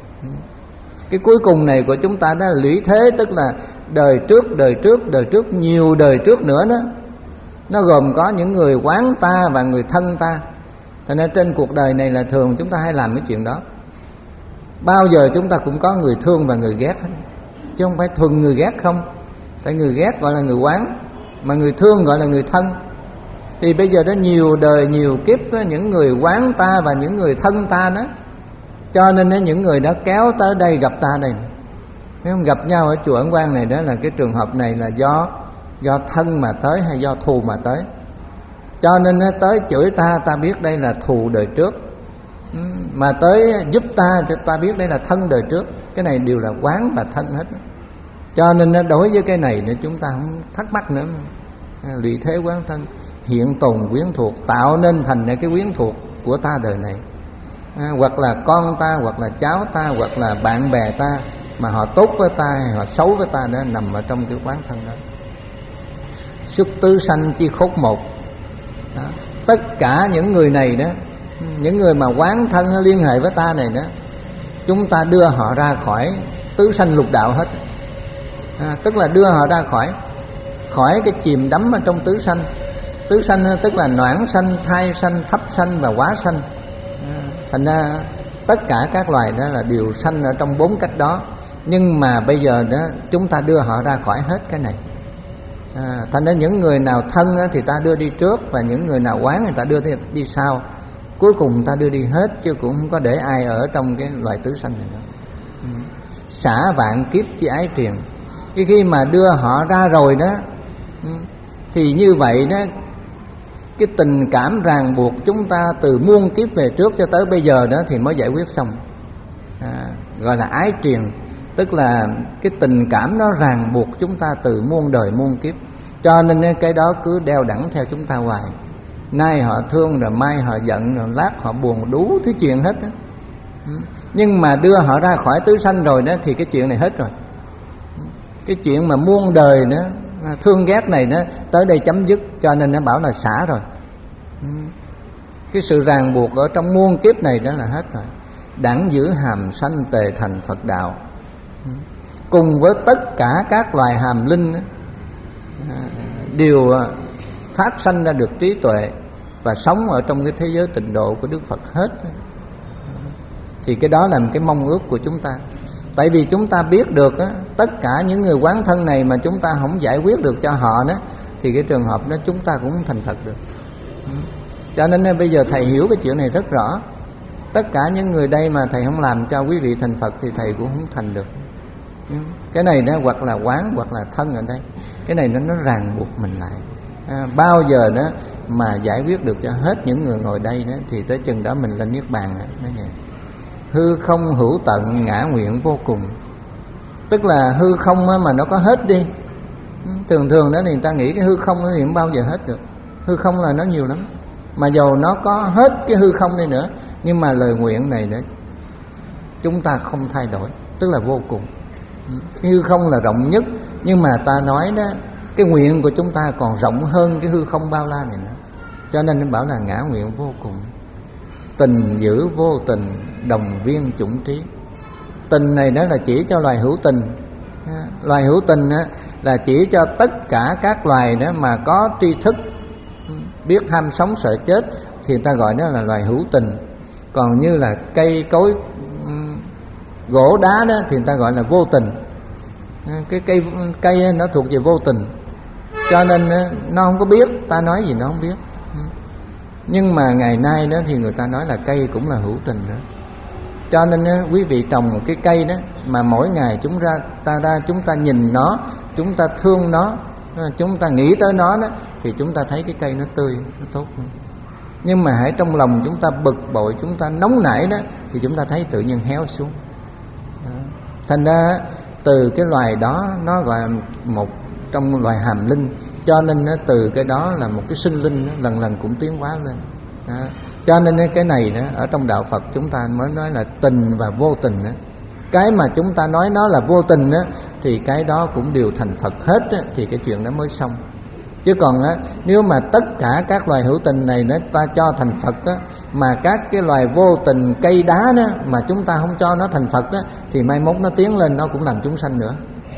Cái cuối cùng này của chúng ta đó là lũy thế, tức là đời trước, đời trước, đời trước, nhiều đời trước nữa đó. Nó gồm có những người quán ta và người thân ta. Thành ra trên cuộc đời này là thường chúng ta hay làm cái chuyện đó. Bao giờ chúng ta cũng có người thương và người ghét, chứ không phải thuần người ghét không. Tại người ghét gọi là người quán, mà người thương gọi là người thân. Thì bây giờ đó nhiều đời nhiều kiếp đó, những người quán ta và những người thân ta đó, cho nên đó, những người đó kéo tới đây gặp ta đây. Nếu không gặp nhau ở chùa Ấn Quang này đó, là cái trường hợp này là do do thân mà tới hay do thù mà tới. Cho nên nó tới chửi ta, ta biết đây là thù đời trước, mà tới giúp ta thì ta biết đây là thân đời trước. Cái này đều là quán và thân hết. Cho nên đối với cái này nữa chúng ta không thắc mắc nữa. Lụy thế quán thân hiện tồn quyến thuộc, tạo nên thành cái quyến thuộc của ta đời này. À, hoặc là con ta, hoặc là cháu ta, hoặc là bạn bè ta, mà họ tốt với ta hay họ xấu với ta, đó nằm ở trong cái quán thân đó. Xuất tứ sanh chi khốt một. Đó. Tất cả những người này đó, những người mà quán thân liên hệ với ta này đó, chúng ta đưa họ ra khỏi tứ sanh lục đạo hết. À, tức là đưa họ ra khỏi khỏi cái chìm đắm ở trong tứ sanh. Tứ sanh tức là noãn sanh, thai sanh, thấp sanh và hóa sanh. À, thành ra tất cả các loài đó là đều sanh ở trong bốn cách đó. Nhưng mà bây giờ đó chúng ta đưa họ ra khỏi hết cái này. À, thành ra những người nào thân thì ta đưa đi trước, và những người nào quán thì ta đưa đi, đi sau. Cuối cùng ta đưa đi hết, chứ cũng không có để ai ở trong cái loài tứ sanh này nữa. Ừ. Xả vạn kiếp chi ái truyền. Cái khi mà đưa họ ra rồi đó, ừ, thì như vậy đó, cái tình cảm ràng buộc chúng ta từ muôn kiếp về trước cho tới bây giờ đó thì mới giải quyết xong. À, gọi là ái truyền, tức là cái tình cảm nó ràng buộc chúng ta từ muôn đời muôn kiếp. Cho nên cái đó cứ đeo đẳng theo chúng ta hoài. Nay họ thương rồi mai họ giận, rồi lát họ buồn, đủ thứ chuyện hết đó. Nhưng mà đưa họ ra khỏi tứ sanh rồi đó thì cái chuyện này hết rồi. Cái chuyện mà muôn đời đó, thương ghét này đó, tới đây chấm dứt. Cho nên nó bảo là xả rồi. Cái sự ràng buộc ở trong muôn kiếp này đó là hết rồi. Đẳng giữ hàm sanh tề thành Phật đạo, cùng với tất cả các loài hàm linh đó, đều phát sanh ra được trí tuệ và sống ở trong cái thế giới tịnh độ của Đức Phật hết. Thì cái đó là một cái mong ước của chúng ta. Tại vì chúng ta biết được á, tất cả những người quán thân này mà chúng ta không giải quyết được cho họ đó, thì cái trường hợp đó chúng ta cũng không thành Phật được. Cho nên bây giờ thầy hiểu cái chuyện này rất rõ. Tất cả những người đây mà thầy không làm cho quý vị thành Phật thì thầy cũng không thành được. Cái này nó hoặc là quán hoặc là thân ở đây. Cái này nó nó ràng buộc mình lại. À, bao giờ đó mà giải quyết được cho hết những người ngồi đây đó, thì tới chừng đó mình lên niết bàn đó, nó vậy. Hư không hữu tận, ngã nguyện vô cùng. Tức là hư không mà nó có hết đi. Thường thường đó thì người ta nghĩ cái hư không thì không bao giờ hết được. Hư không là nó nhiều lắm. Mà dầu nó có hết cái hư không đi nữa, nhưng mà lời nguyện này đó chúng ta không thay đổi, tức là vô cùng. Cái hư không là rộng nhất, nhưng mà ta nói đó, cái nguyện của chúng ta còn rộng hơn cái hư không bao la này nữa. Cho nên nó bảo là ngã nguyện vô cùng. Tình giữ vô tình, đồng viên chủng trí. Tình này đó là chỉ cho loài hữu tình. Loài hữu tình đó là chỉ cho tất cả các loài đó mà có tri thức, biết tham sống sợ chết, thì người ta gọi đó là loài hữu tình. Còn như là cây cối gỗ đá đó thì người ta gọi là vô tình. Cái cây cây nó thuộc về vô tình, cho nên nó không có biết, ta nói gì nó không biết. Nhưng mà ngày nay đó thì người ta nói là cây cũng là hữu tình nữa. Cho nên quý vị trồng một cái cây đó mà mỗi ngày chúng ra ta ra chúng ta nhìn nó, chúng ta thương nó, chúng ta nghĩ tới nó đó, thì chúng ta thấy cái cây nó tươi, nó tốt hơn. Nhưng mà hãy trong lòng chúng ta bực bội, chúng ta nóng nảy đó, thì chúng ta thấy tự nhiên héo xuống. Đó. Thành ra từ cái loài đó nó gọi là một trong loài hàm linh, cho nên từ cái đó là một cái sinh linh đó, lần lần cũng tiến hóa lên. Đó. Cho nên cái này đó, ở trong đạo Phật chúng ta mới nói là tình và vô tình đó. Cái mà chúng ta nói nó là vô tình đó, thì cái đó cũng đều thành Phật hết đó, thì cái chuyện đó mới xong. Chứ còn á, nếu mà tất cả các loài hữu tình này nó ta cho thành Phật á, mà các cái loài vô tình cây đá đó mà chúng ta không cho nó thành Phật á, thì mai mốt nó tiến lên nó cũng làm chúng sanh nữa.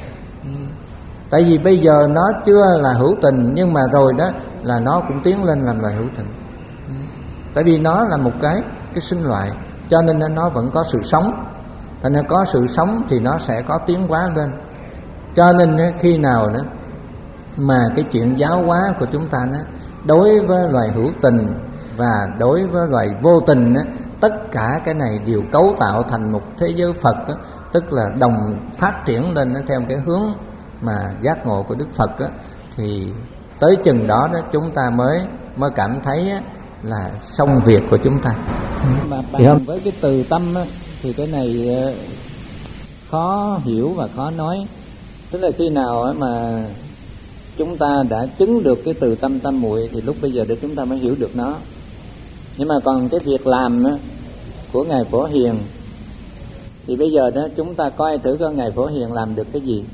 Tại vì bây giờ nó chưa là hữu tình, nhưng mà rồi đó là nó cũng tiến lên làm loài hữu tình. Tại vì nó là một cái cái sinh loại, cho nên nó vẫn có sự sống. Thành ra có sự sống thì nó sẽ có tiến hóa lên. Cho nên khi nào đó mà cái chuyện giáo hóa của chúng ta đó, đối với loài hữu tình và đối với loài vô tình đó, tất cả cái này đều cấu tạo thành một thế giới Phật đó, tức là đồng phát triển lên đó, theo cái hướng mà giác ngộ của Đức Phật đó, thì tới chừng đó đó chúng ta mới mới cảm thấy đó, là xong việc của chúng ta. Mà bàn với cái từ tâm á, thì cái này khó hiểu và khó nói. Tức là khi nào mà chúng ta đã chứng được cái từ tâm tam muội thì lúc bây giờ để chúng ta mới hiểu được nó. Nhưng mà còn cái việc làm á, của Ngài Phổ Hiền thì bây giờ đó chúng ta coi thử coi Ngài Phổ Hiền làm được cái gì.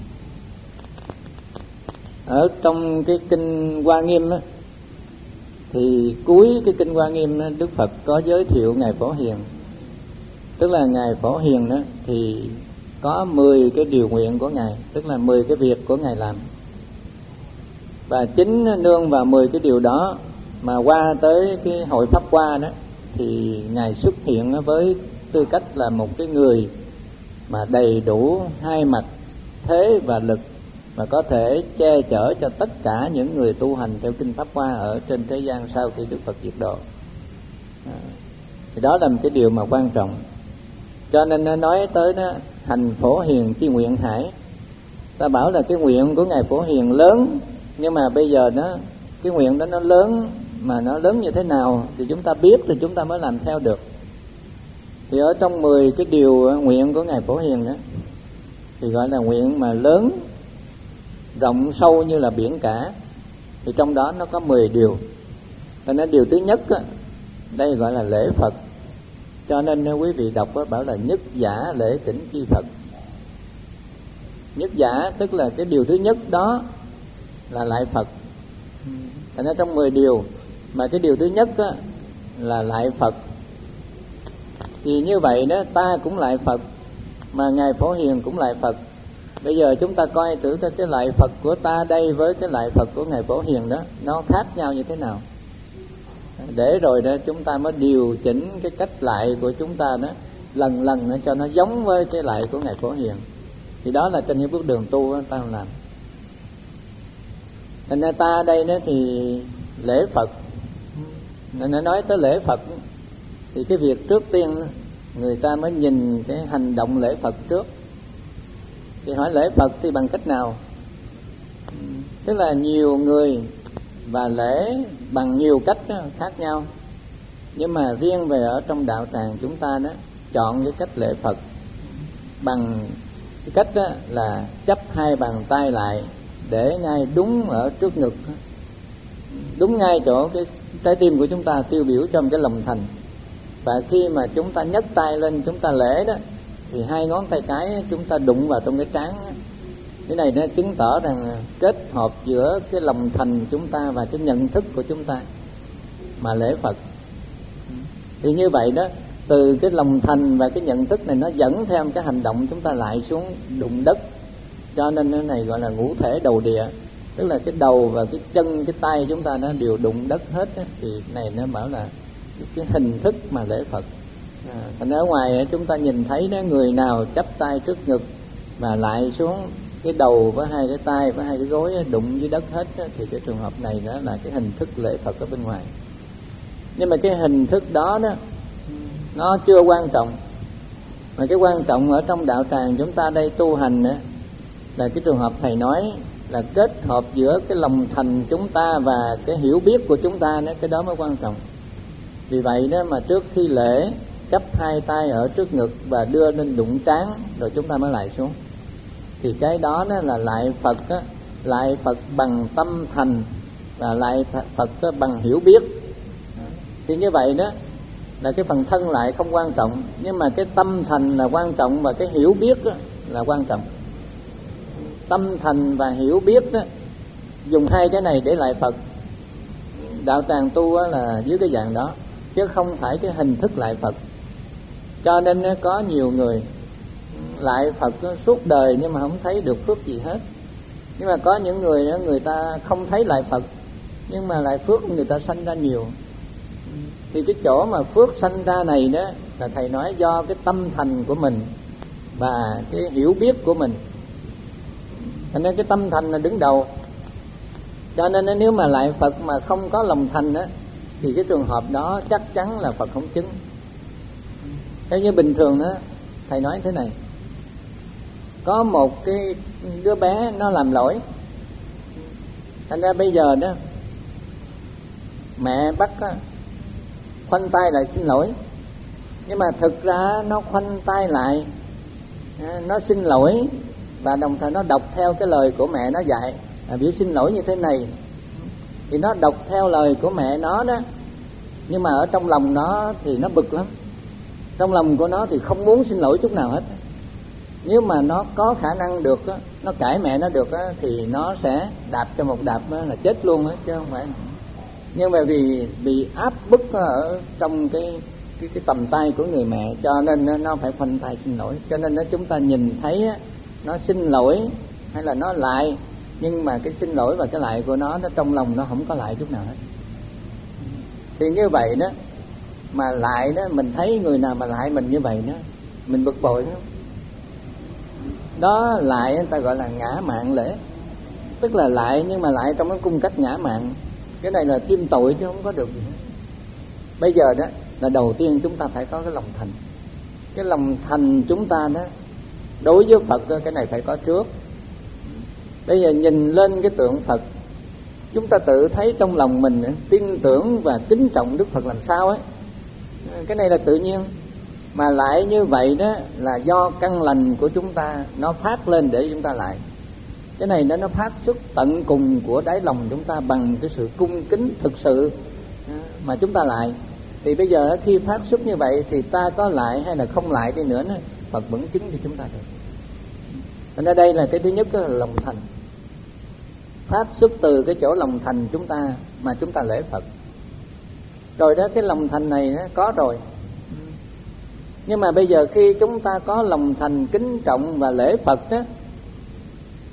Ở trong cái kinh Hoa Nghiêm á, thì cuối cái kinh Hoa Nghiêm đó, Đức Phật có giới thiệu Ngài Phổ Hiền. Tức là Ngài Phổ Hiền đó thì có mười cái điều nguyện của Ngài, tức là mười cái việc của Ngài làm. Và chính nương vào mười cái điều đó mà qua tới cái hội Pháp Hoa đó, thì Ngài xuất hiện với tư cách là một cái người mà đầy đủ hai mặt thế và lực, và có thể che chở cho tất cả những người tu hành theo kinh Pháp Hoa ở trên thế gian sau khi Đức Phật diệt độ. À, thì đó là một cái điều mà quan trọng. Cho nên nó nói tới đó, hành Phổ Hiền chi nguyện hải. Ta bảo là cái nguyện của Ngài Phổ Hiền lớn, nhưng mà bây giờ nó cái nguyện đó nó lớn, mà nó lớn như thế nào thì chúng ta biết thì chúng ta mới làm theo được. Thì ở trong mười cái điều nguyện của Ngài Phổ Hiền đó, thì gọi là nguyện mà lớn, rộng sâu như là biển cả. Thì trong đó nó có mười điều. Cho nên điều thứ nhất á, đây gọi là lễ Phật. Cho nên nếu quý vị đọc á, bảo là nhất giả lễ kính chi Phật. Nhất giả tức là cái điều thứ nhất đó là lại Phật. Thành ra trong mười điều mà cái điều thứ nhất á, là lại Phật. Thì như vậy đó, ta cũng lại Phật, mà Ngài Phổ Hiền cũng lại Phật. Bây giờ chúng ta coi thử cái lại Phật của ta đây với cái lại Phật của Ngài Phổ Hiền đó, nó khác nhau như thế nào. Để rồi đó chúng ta mới điều chỉnh cái cách lại của chúng ta đó, lần lần nó cho nó giống với cái lại của Ngài Phổ Hiền. Thì đó là trên những bước đường tu đó, ta làm. Thành ra ta đây đó thì lễ Phật, nó nói tới lễ Phật thì cái việc trước tiên người ta mới nhìn cái hành động lễ Phật trước. Thì hỏi lễ Phật thì bằng cách nào? Tức là nhiều người và lễ bằng nhiều cách đó, khác nhau. Nhưng mà riêng về ở trong đạo tràng chúng ta đó, chọn cái cách lễ Phật bằng cái cách đó là chắp hai bàn tay lại để ngay đúng ở trước ngực, đúng ngay chỗ cái trái tim của chúng ta, tiêu biểu trong cái lòng thành. Và khi mà chúng ta nhấc tay lên chúng ta lễ đó thì hai ngón tay cái chúng ta đụng vào trong cái trán. Cái này nó chứng tỏ rằng kết hợp giữa cái lòng thành chúng ta và cái nhận thức của chúng ta mà lễ Phật. Thì như vậy đó, từ cái lòng thành và cái nhận thức này nó dẫn theo cái hành động chúng ta lại xuống đụng đất. Cho nên cái này gọi là ngũ thể đầu địa, tức là cái đầu và cái chân, cái tay chúng ta nó đều đụng đất hết đó. Thì này nó bảo là cái hình thức mà lễ Phật. À, thành ở ngoài chúng ta nhìn thấy đó, người nào chắp tay trước ngực mà lại xuống cái đầu với hai cái tay với hai cái gối đụng với đất hết đó, thì cái trường hợp này đó là cái hình thức lễ Phật ở bên ngoài. Nhưng mà cái hình thức đó đó nó chưa quan trọng. Mà cái quan trọng ở trong đạo tràng chúng ta đây tu hành đó, là cái trường hợp thầy nói là kết hợp giữa cái lòng thành chúng ta và cái hiểu biết của chúng ta đó, cái đó mới quan trọng. Vì vậy đó mà trước khi lễ chắp hai tay ở trước ngực và đưa lên đụng trán rồi chúng ta mới lại xuống. Thì cái đó, đó là lại Phật đó, lại Phật bằng tâm thành và lại Phật đó bằng hiểu biết. Thì như vậy đó là cái phần thân lại không quan trọng, nhưng mà cái tâm thành là quan trọng và cái hiểu biết đó là quan trọng. Tâm thành và hiểu biết đó, dùng hai cái này để lại Phật. Đạo tràng tu là dưới cái dạng đó, chứ không phải cái hình thức lại Phật. Cho nên có nhiều người lại Phật suốt đời nhưng mà không thấy được phước gì hết. Nhưng mà có những người đó, người ta không thấy lại Phật nhưng mà lại phước người ta sanh ra nhiều. Thì cái chỗ mà phước sanh ra này đó là thầy nói do cái tâm thành của mình và cái hiểu biết của mình. Cho nên cái tâm thành là đứng đầu. Cho nên nếu mà lại Phật mà không có lòng thành đó, thì cái trường hợp đó chắc chắn là Phật không chứng. Thế như bình thường đó, thầy nói thế này: có một cái đứa bé nó làm lỗi, thành ra bây giờ đó mẹ bắt khoanh tay lại xin lỗi. Nhưng mà thực ra nó khoanh tay lại, nó xin lỗi và đồng thời nó đọc theo cái lời của mẹ nó dạy, à, biểu xin lỗi như thế này. Thì nó đọc theo lời của mẹ nó đó, nhưng mà ở trong lòng nó thì nó bực lắm. Trong lòng của nó thì không muốn xin lỗi chút nào hết. Nếu mà nó có khả năng được đó, nó cãi mẹ nó được đó, thì nó sẽ đạp cho một đạp đó là chết luôn đó, chứ không phải. Nhưng mà vì bị áp bức ở trong cái cái, cái tầm tay của người mẹ, cho nên nó phải khoanh tay xin lỗi. Cho nên chúng ta nhìn thấy nó xin lỗi hay là nó lại, nhưng mà cái xin lỗi và cái lại của nó, nó trong lòng nó không có lại chút nào hết. Thì như vậy đó, mà lại đó, mình thấy người nào mà lại mình như vậy đó, mình bực bội đó. Đó lại người ta gọi là ngã mạn lễ. Tức là lại nhưng mà lại trong cái cung cách ngã mạn. Cái này là thêm tội chứ không có được gì hết. Bây giờ đó là đầu tiên chúng ta phải có cái lòng thành. Cái lòng thành chúng ta đó, đối với Phật đó, cái này phải có trước. Bây giờ nhìn lên cái tượng Phật, chúng ta tự thấy trong lòng mình tin tưởng và kính trọng Đức Phật làm sao ấy. Cái này là tự nhiên. Mà lại như vậy đó là do căn lành của chúng ta nó phát lên để chúng ta lại. Cái này nó nó phát xuất tận cùng của đáy lòng chúng ta bằng cái sự cung kính thực sự mà chúng ta lại. Thì bây giờ khi phát xuất như vậy thì ta có lại hay là không lại đi nữa, Phật vẫn chứng cho chúng ta được. Thành ra đây là cái thứ nhất là lòng thành. Phát xuất từ cái chỗ lòng thành chúng ta mà chúng ta lễ Phật. Rồi đó, cái lòng thành này nó có rồi. Nhưng mà bây giờ khi chúng ta có lòng thành kính trọng và lễ Phật đó,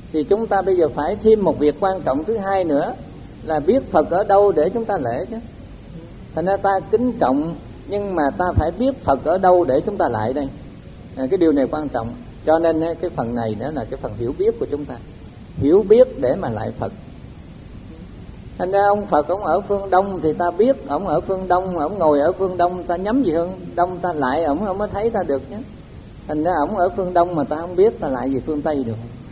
thì chúng ta bây giờ phải thêm một việc quan trọng thứ hai nữa là biết Phật ở đâu để chúng ta lễ chứ. Thành ra ta kính trọng, nhưng mà ta phải biết Phật ở đâu để chúng ta lại đây. À, cái điều này quan trọng. Cho nên cái phần này nữa là cái phần hiểu biết của chúng ta, hiểu biết để mà lại Phật. Thành ra ông Phật ông ở phương Đông thì ta biết ông ở phương Đông, ông ngồi ở phương Đông, ta nhắm về phương Đông ta lại ông, ông mới thấy ta được nhé. Thành ra ông ở phương Đông mà ta không biết, ta lại về phương Tây được.